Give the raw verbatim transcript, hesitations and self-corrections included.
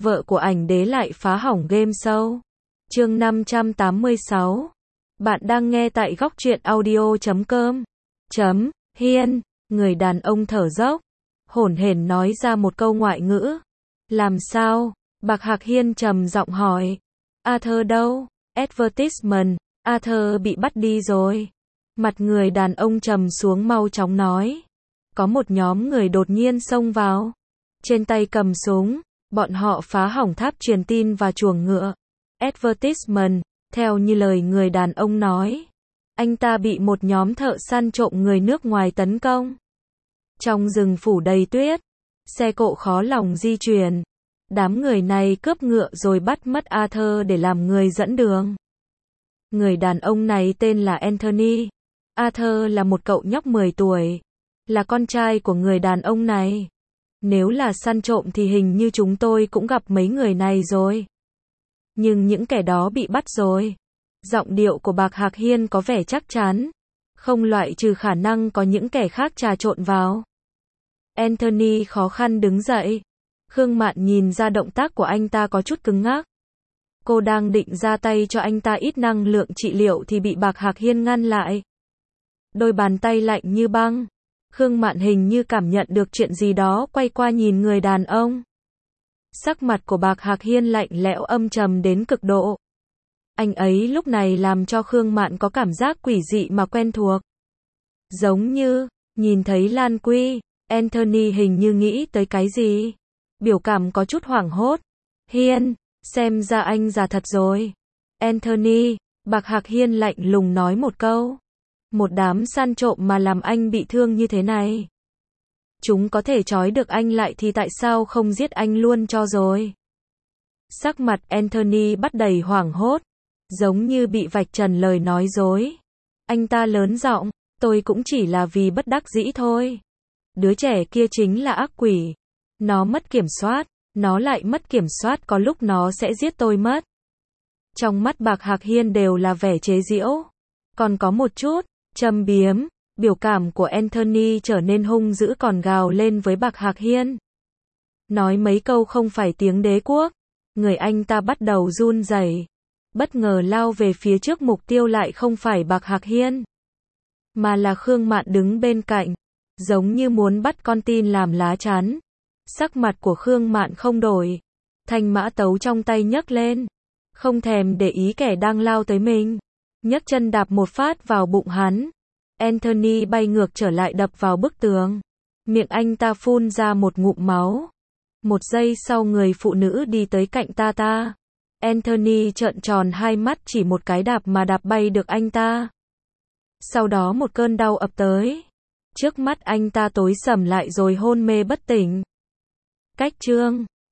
vợ của ảnh đế lại phá hỏng game show. Chương năm trăm tám mươi sáu. Bạn đang nghe tại góc truyện audio chấm com. Chấm, Hiên, người đàn ông thở dốc, hổn hển nói ra một câu ngoại ngữ. Làm sao? Bạc Hạc Hiên trầm giọng hỏi. Arthur đâu? Advertisement, Arthur bị bắt đi rồi. Mặt người đàn ông trầm xuống mau chóng nói. Có một nhóm người đột nhiên xông vào. Trên tay cầm súng, bọn họ phá hỏng tháp truyền tin và chuồng ngựa. Advertisement, theo như lời người đàn ông nói. Anh ta bị một nhóm thợ săn trộm người nước ngoài tấn công. Trong rừng phủ đầy tuyết, xe cộ khó lòng di chuyển. Đám người này cướp ngựa rồi bắt mất Arthur để làm người dẫn đường. Người đàn ông này tên là Anthony. Arthur là một cậu nhóc mười tuổi. Là con trai của người đàn ông này. Nếu là săn trộm thì hình như chúng tôi cũng gặp mấy người này rồi. Nhưng những kẻ đó bị bắt rồi. Giọng điệu của Bạc Hạc Hiên có vẻ chắc chắn. Không loại trừ khả năng có những kẻ khác trà trộn vào. Anthony khó khăn đứng dậy. Khương Mạn nhìn ra động tác của anh ta có chút cứng ngắc. Cô đang định ra tay cho anh ta ít năng lượng trị liệu thì bị Bạc Hạc Hiên ngăn lại. Đôi bàn tay lạnh như băng. Khương Mạn hình như cảm nhận được chuyện gì đó, quay qua nhìn người đàn ông. Sắc mặt của Bạc Hạc Hiên lạnh lẽo âm trầm đến cực độ. Anh ấy lúc này làm cho Khương Mạn có cảm giác quỷ dị mà quen thuộc. Giống như, nhìn thấy Lan Quy, Anthony hình như nghĩ tới cái gì. Biểu cảm có chút hoảng hốt. Hiên, xem ra anh già thật rồi. Anthony, Bạc Hạc Hiên lạnh lùng nói một câu. Một đám săn trộm mà làm anh bị thương như thế này. Chúng có thể trói được anh lại thì tại sao không giết anh luôn cho rồi. Sắc mặt Anthony bắt đầy hoảng hốt. Giống như bị vạch trần lời nói dối. Anh ta lớn giọng, tôi cũng chỉ là vì bất đắc dĩ thôi. Đứa trẻ kia chính là ác quỷ. Nó mất kiểm soát, nó lại mất kiểm soát có lúc nó sẽ giết tôi mất. Trong mắt Bạc Hạc Hiên đều là vẻ chế giễu. Còn có một chút, châm biếm, biểu cảm của Anthony trở nên hung dữ còn gào lên với Bạc Hạc Hiên. Nói mấy câu không phải tiếng đế quốc, người anh ta bắt đầu run rẩy, bất ngờ lao về phía trước, mục tiêu lại không phải Bạc Hạc Hiên, mà là Khương Mạn đứng bên cạnh, giống như muốn bắt con tin làm lá chắn. Sắc mặt của Khương Mạn không đổi, thanh mã tấu trong tay nhấc lên, không thèm để ý kẻ đang lao tới mình, nhấc chân đạp một phát vào bụng hắn. Anthony bay ngược trở lại đập vào bức tường. Miệng anh ta phun ra một ngụm máu. Một giây sau người phụ nữ đi tới cạnh ta ta. Anthony trợn tròn hai mắt, chỉ một cái đạp mà đạp bay được anh ta. Sau đó một cơn đau ập tới. Trước mắt anh ta tối sầm lại rồi hôn mê bất tỉnh. Cách chương